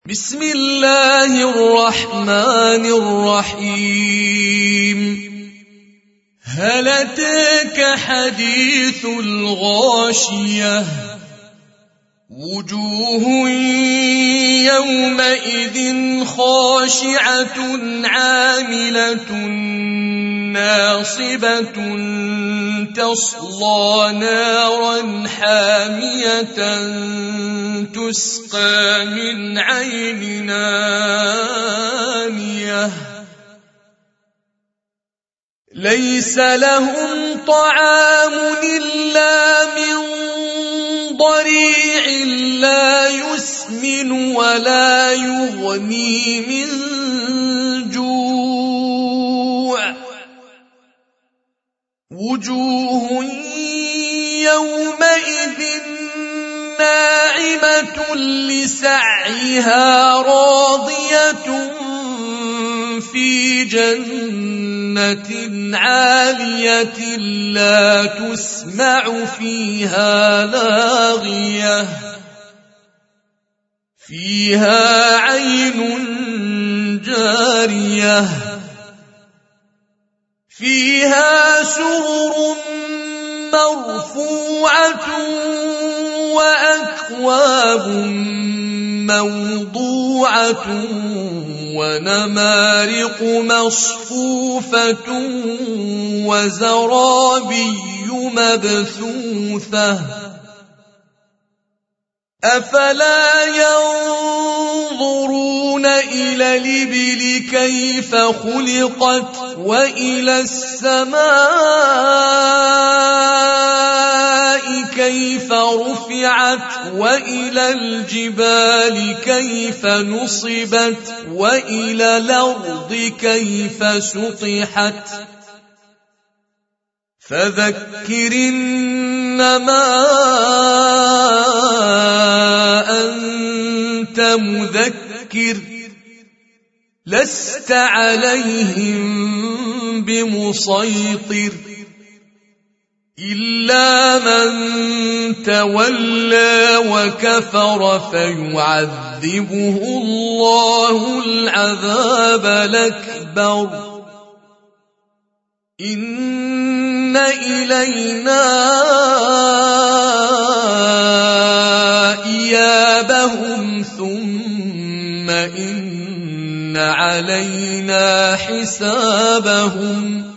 بسم الله الرحمن الرحيم. هل أتاك حديث الغاشية؟ وجوه يومئذ خاشعة عاملة ناصبة تصلى نارا حامية تسقى من عين آنية ليس لهم طعام إلا من ضريع لا يسمن ولا يغني من جوع. وجوه يومئذ ناعمة لسعيها راضية في جنة عالية لا تسمع فيها لاغية فيها عين جارية فيها سرر مرفوعة وأكواب موضوعة ونمارق مصفوفة وزرابي مبثوثة. أفلا ينظرون إلى الإبل كيف خلقت وإلى السماء كيف رفعت وإلى الجبال كيف نصبت وإلى الأرض كيف سطحت. فذكر إنما أنت مذكر لست عليهم بمسيطر إلا من تولى وكفر فيعذبه الله العذاب الأكبر. إن إلينا إيابهم ثم إن علينا حسابهم.